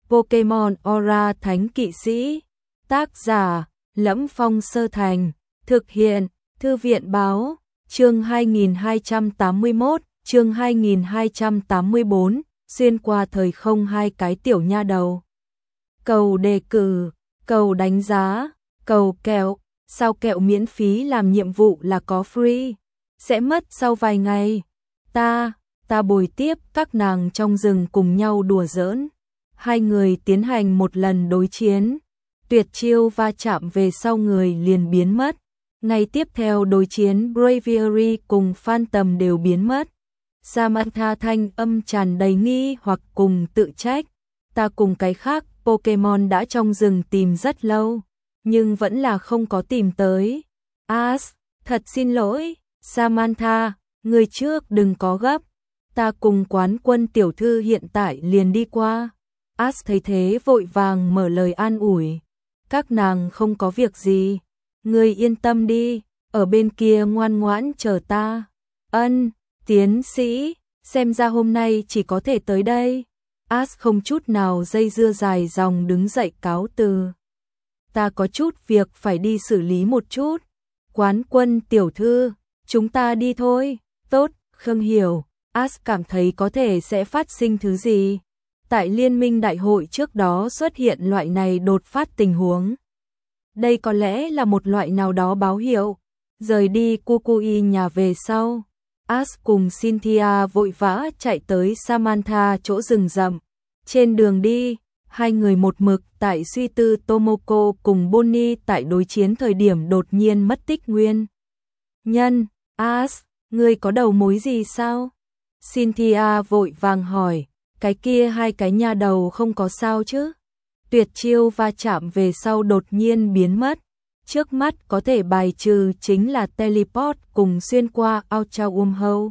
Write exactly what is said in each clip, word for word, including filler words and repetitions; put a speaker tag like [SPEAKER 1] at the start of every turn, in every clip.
[SPEAKER 1] Pokemon Aura Thánh Kỵ Sĩ. Tác giả: Lẫm Phong Sơ Thành. Thực hiện: Thư viện báo. Chương hai nghìn hai trăm tám mươi mốt, chương hai nghìn hai trăm tám mươi bốn, xuyên qua thời không hai cái tiểu nha đầu. Cầu đề cử, cầu đánh giá, cầu kẹo, sao kẹo miễn phí làm nhiệm vụ là có free, sẽ mất sau vài ngày. Ta, ta bồi tiếp các nàng trong rừng cùng nhau đùa giỡn. Hai người tiến hành một lần đối chiến. Tuyệt chiêu va chạm về sau người liền biến mất. Ngày tiếp theo đối chiến Braviary cùng Phantom đều biến mất. Samantha thanh âm tràn đầy nghi hoặc cùng tự trách. Ta cùng cái khác Pokemon đã trong rừng tìm rất lâu, nhưng vẫn là không có tìm tới. Ash, thật xin lỗi, Samantha, người trước đừng có gấp. Ta cùng quán quân tiểu thư hiện tại liền đi qua. Ash thấy thế vội vàng mở lời an ủi. Các nàng không có việc gì. Ngươi yên tâm đi, ở bên kia ngoan ngoãn chờ ta. Ân, tiến sĩ, xem ra hôm nay chỉ có thể tới đây. Ash không chút nào dây dưa dài dòng đứng dậy cáo từ. Ta có chút việc phải đi xử lý một chút. Quán quân tiểu thư, chúng ta đi thôi. Tốt, Khương hiểu. Ash cảm thấy có thể sẽ phát sinh thứ gì. Tại liên minh đại hội trước đó xuất hiện loại này đột phát tình huống. Đây có lẽ là một loại nào đó báo hiệu. Rời đi Kukui nhà về sau, Ash cùng Cynthia vội vã chạy tới Samantha chỗ rừng rậm. Trên đường đi, hai người một mực tại suy tư Tomoko cùng Bonnie tại đối chiến thời điểm đột nhiên mất tích nguyên nhân. Ash, ngươi có đầu mối gì sao? Cynthia vội vàng hỏi. Cái kia hai cái nha đầu không có sao chứ? Tuyệt chiêu va chạm về sau đột nhiên biến mất. Trước mắt có thể bài trừ chính là teleport cùng xuyên qua Ultra Wormhole.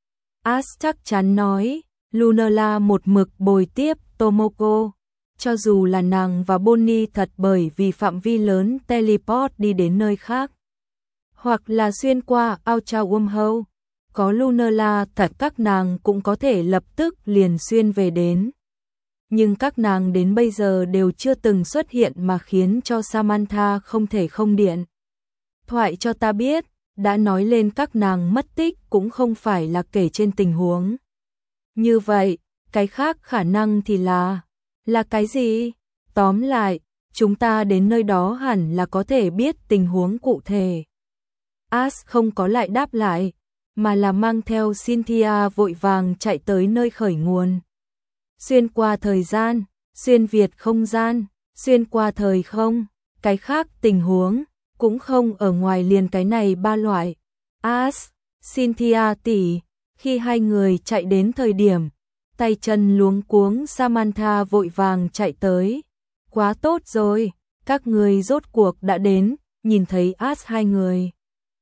[SPEAKER 1] Ash chắc chắn nói, Lunala một mực bồi tiếp Tomoko. Cho dù là nàng và Bonnie thật bởi vì phạm vi lớn teleport đi đến nơi khác, hoặc là xuyên qua Ultra Wormhole, có Lunala thật các nàng cũng có thể lập tức liền xuyên về đến. Nhưng các nàng đến bây giờ đều chưa từng xuất hiện mà khiến cho Samantha không thể không điện thoại cho ta biết, đã nói lên các nàng mất tích cũng không phải là kể trên tình huống. Như vậy, cái khác khả năng thì là, là cái gì? Tóm lại, chúng ta đến nơi đó hẳn là có thể biết tình huống cụ thể. Ash không có lại đáp lại, mà là mang theo Cynthia vội vàng chạy tới nơi khởi nguồn. Xuyên qua thời gian, xuyên việt không gian, xuyên qua thời không, cái khác tình huống, cũng không ở ngoài liền cái này ba loại. Ash, Cynthia tỷ, khi hai người chạy đến thời điểm, tay chân luống cuống Samantha vội vàng chạy tới. Quá tốt rồi, các người rốt cuộc đã đến, nhìn thấy Ash hai người.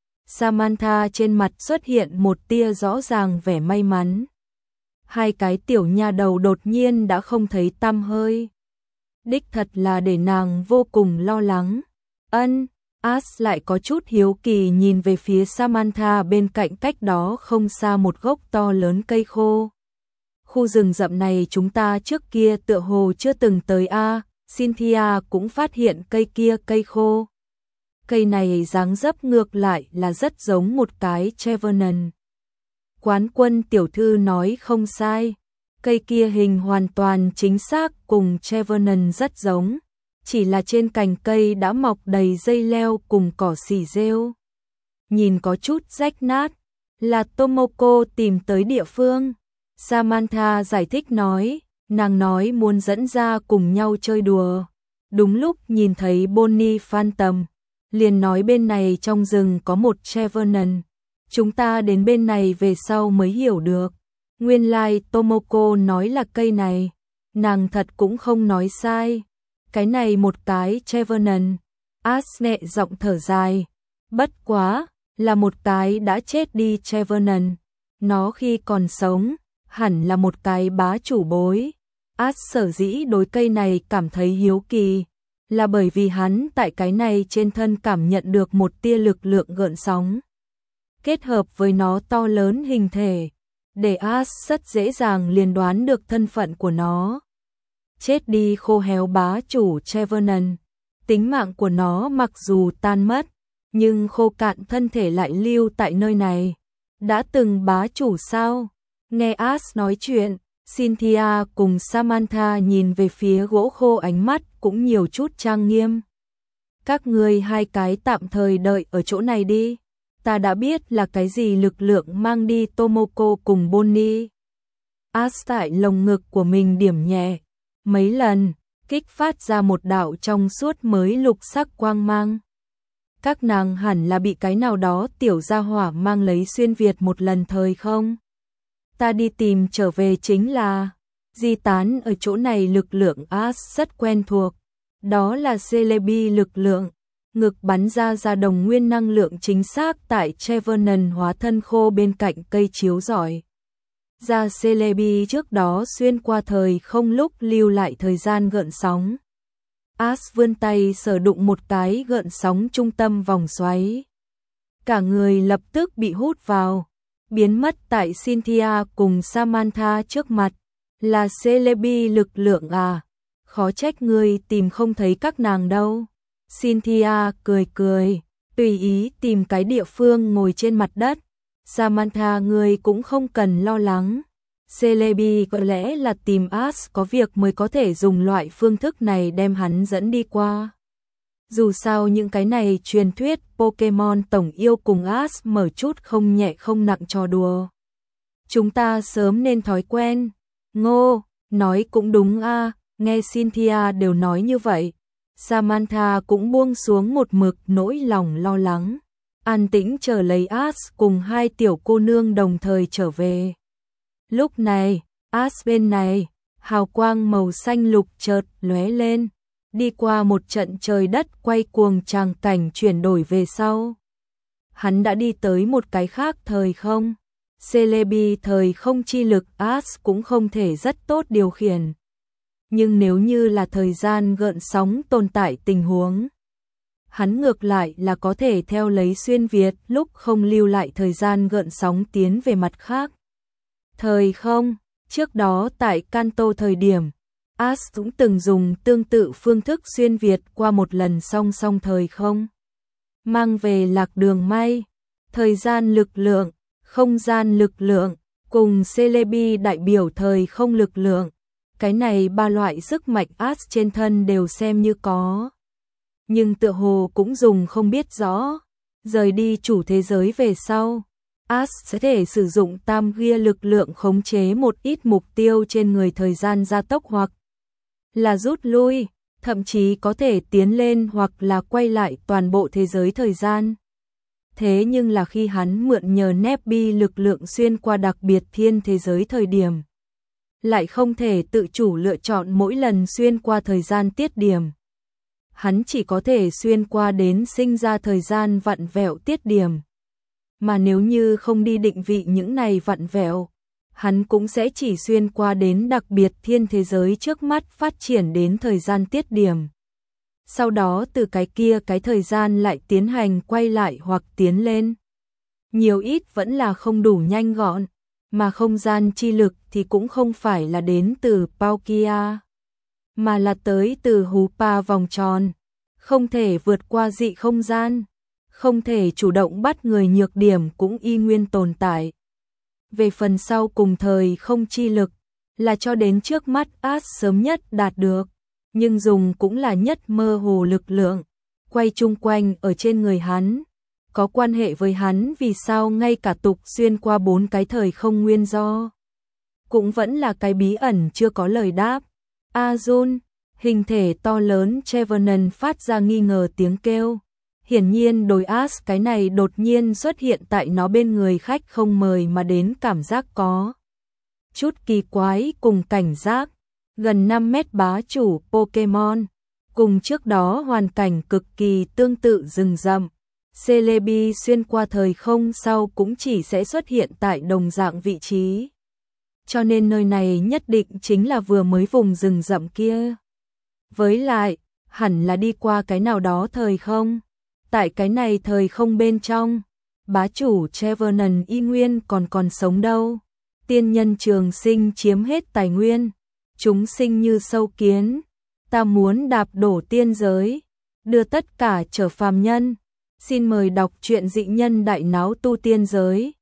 [SPEAKER 1] Samantha trên mặt xuất hiện một tia rõ ràng vẻ may mắn. Hai cái tiểu nha đầu đột nhiên đã không thấy tăm hơi. Đích thật là để nàng vô cùng lo lắng. Ân, Ash lại có chút hiếu kỳ nhìn về phía Samantha bên cạnh cách đó không xa một gốc to lớn cây khô. Khu rừng rậm này chúng ta trước kia tựa hồ chưa từng tới a. Cynthia cũng phát hiện cây kia cây khô. Cây này dáng dấp ngược lại là rất giống một cái Trevenant. Quán quân tiểu thư nói không sai, cây kia hình hoàn toàn chính xác cùng Trevenant rất giống, chỉ là trên cành cây đã mọc đầy dây leo cùng cỏ xỉ rêu. Nhìn có chút rách nát, là Tomoko tìm tới địa phương. Samantha giải thích nói, nàng nói muốn dẫn ra cùng nhau chơi đùa. Đúng lúc nhìn thấy Bonnie Phantom, liền nói bên này trong rừng có một Trevenant. Chúng ta đến bên này về sau mới hiểu được. Nguyên lai like, Tomoko nói là cây này. Nàng thật cũng không nói sai. Cái này một cái Trevenant. Ash nhẹ giọng thở dài. Bất quá, là một cái đã chết đi Trevenant. Nó khi còn sống, hẳn là một cái bá chủ bối. Ash sở dĩ đối cây này cảm thấy hiếu kỳ, là bởi vì hắn tại cái này trên thân cảm nhận được một tia lực lượng gợn sóng. Kết hợp với nó to lớn hình thể, để Ash rất dễ dàng liền đoán được thân phận của nó. Chết đi khô héo bá chủ Trevenant. Tính mạng của nó mặc dù tan mất, nhưng khô cạn thân thể lại lưu tại nơi này. Đã từng bá chủ sao? Nghe Ash nói chuyện, Cynthia cùng Samantha nhìn về phía gỗ khô, ánh mắt cũng nhiều chút trang nghiêm. Các ngươi hai cái tạm thời đợi ở chỗ này đi. Ta đã biết là cái gì lực lượng mang đi Tomoko cùng Bonnie. Ash tại lồng ngực của mình điểm nhẹ mấy lần, kích phát ra một đạo trong suốt mới lục sắc quang mang. Các nàng hẳn là bị cái nào đó tiểu gia hỏa mang lấy xuyên Việt một lần thời không? Ta đi tìm trở về chính là di tán ở chỗ này. Lực lượng Ash rất quen thuộc, đó là Celebi lực lượng. Ngực bắn ra ra đồng nguyên năng lượng chính xác tại Trevenant hóa thân khô bên cạnh cây chiếu rọi. Ra Celebi trước đó xuyên qua thời không lúc lưu lại thời gian gợn sóng. Ash vươn tay sờ đụng một cái gợn sóng trung tâm vòng xoáy. Cả người lập tức bị hút vào, biến mất tại Cynthia cùng Samantha trước mặt. Là Celebi lực lượng à? Khó trách ngươi tìm không thấy các nàng đâu. Cynthia cười cười, tùy ý tìm cái địa phương ngồi trên mặt đất. Samantha, ngươi cũng không cần lo lắng. Celebi có lẽ là tìm Ash có việc mới có thể dùng loại phương thức này đem hắn dẫn đi qua. Dù sao những cái này truyền thuyết Pokemon tổng yêu cùng Ash mở chút không nhẹ không nặng trò đùa. Chúng ta sớm nên thói quen. Ngô, nói cũng đúng a, nghe Cynthia đều nói như vậy. Samantha cũng buông xuống một mực nỗi lòng lo lắng, an tĩnh chờ lấy Ash cùng hai tiểu cô nương đồng thời trở về. Lúc này, Ash bên này, hào quang màu xanh lục chợt lóe lên, đi qua một trận trời đất quay cuồng tràng cảnh chuyển đổi về sau. Hắn đã đi tới một cái khác thời không. Celebi thời không chi lực Ash cũng không thể rất tốt điều khiển. Nhưng nếu như là thời gian gợn sóng tồn tại tình huống, hắn ngược lại là có thể theo lấy xuyên Việt lúc không lưu lại thời gian gợn sóng tiến về mặt khác. Thời không, trước đó tại Kanto thời điểm, Ash cũng từng dùng tương tự phương thức xuyên Việt qua một lần song song thời không. Mang về lạc đường may, thời gian lực lượng, không gian lực lượng, cùng Celebi đại biểu thời không lực lượng. Cái này ba loại sức mạnh Ash trên thân đều xem như có. Nhưng tựa hồ cũng dùng không biết rõ. Rời đi chủ thế giới về sau, Ash sẽ thể sử dụng tam gia lực lượng khống chế một ít mục tiêu trên người, thời gian gia tốc hoặc là rút lui, thậm chí có thể tiến lên hoặc là quay lại toàn bộ thế giới thời gian. Thế nhưng là khi hắn mượn nhờ Nebi lực lượng xuyên qua đặc biệt thiên thế giới thời điểm, lại không thể tự chủ lựa chọn mỗi lần xuyên qua thời gian tiết điểm. Hắn chỉ có thể xuyên qua đến sinh ra thời gian vặn vẹo tiết điểm. Mà nếu như không đi định vị những này vặn vẹo, hắn cũng sẽ chỉ xuyên qua đến đặc biệt thiên thế giới trước mắt phát triển đến thời gian tiết điểm. Sau đó từ cái kia cái thời gian lại tiến hành quay lại hoặc tiến lên. Nhiều ít vẫn là không đủ nhanh gọn, mà không gian chi lực thì cũng không phải là đến từ Palkia, mà là tới từ Hupa vòng tròn, không thể vượt qua dị không gian, không thể chủ động bắt người, nhược điểm cũng y nguyên tồn tại. Về phần sau cùng thời không chi lực, là cho đến trước mắt Ash sớm nhất đạt được, nhưng dùng cũng là nhất mơ hồ lực lượng, quay chung quanh ở trên người hắn, có quan hệ với hắn vì sao ngay cả tục xuyên qua bốn cái thời không nguyên do. Cũng vẫn là cái bí ẩn chưa có lời đáp. Azul, hình thể to lớn Trevenant phát ra nghi ngờ tiếng kêu. Hiển nhiên đối Ash cái này đột nhiên xuất hiện tại nó bên người khách không mời mà đến cảm giác có chút kỳ quái cùng cảnh giác. Gần năm mét bá chủ Pokemon, cùng trước đó hoàn cảnh cực kỳ tương tự rừng rậm. Celebi xuyên qua thời không sau cũng chỉ sẽ xuất hiện tại đồng dạng vị trí. Cho nên nơi này nhất định chính là vừa mới vùng rừng rậm kia. Với lại, hẳn là đi qua cái nào đó thời không. Tại cái này thời không bên trong, bá chủ Trevenant y nguyên còn còn sống đâu. Tiên nhân trường sinh chiếm hết tài nguyên, chúng sinh như sâu kiến, ta muốn đạp đổ tiên giới, đưa tất cả trở phàm nhân. Xin mời đọc truyện Dị Nhân Đại Náo Tu Tiên Giới.